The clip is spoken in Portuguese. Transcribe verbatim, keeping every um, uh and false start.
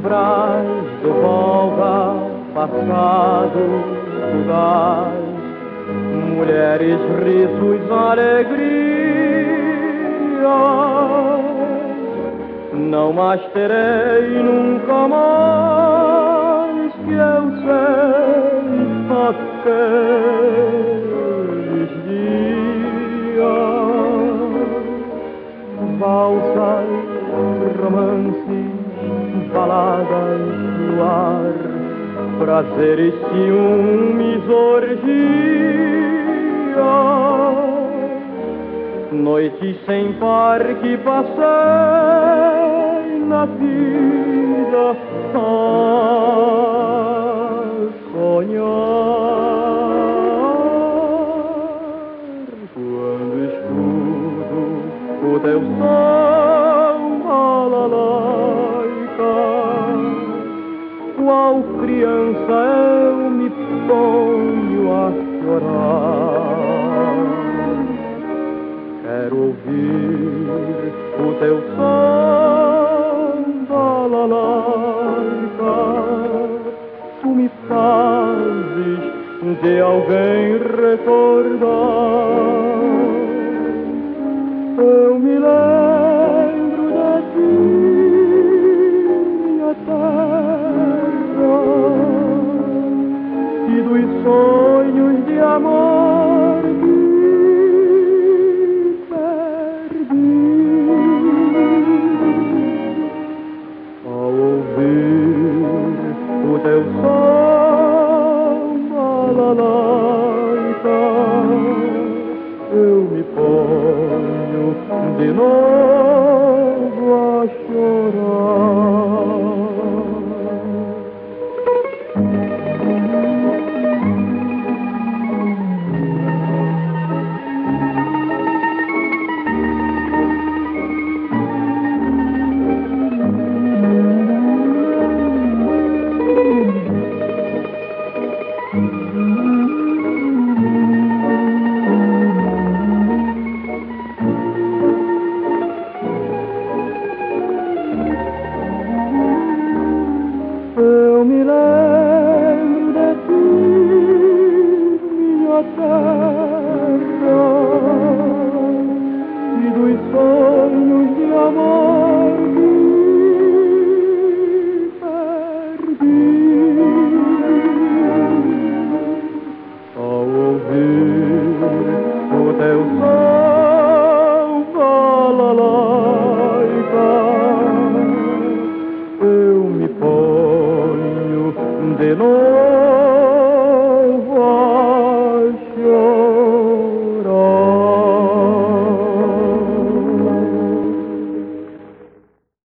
umbrais do Volga, passado fugaz, mulheres, risos, alegria, não mais terei nunca mais que eu sei aqueles dias. Valsas, romances, baladas no ar, prazeres, ciúmes, orgias, noites sem par que passei na vida a sonhar. Quando escuto o teu som, balalaica, qual criança eu me ponho a chorar. Quero ouvir o teu som, balalaica, tu me fazes de alguém recordar. Eu me lembro de ti, minha terra, e dos sonhos de amor que perdi. Ao ouvir o teu som, balalaica, eu me ponho de novo a chorar. Eu me lembro de ti, minha terra, e dos sonhos de amor que perdi. Ao ouvir o teu som, balalaica, eu me ponho de novo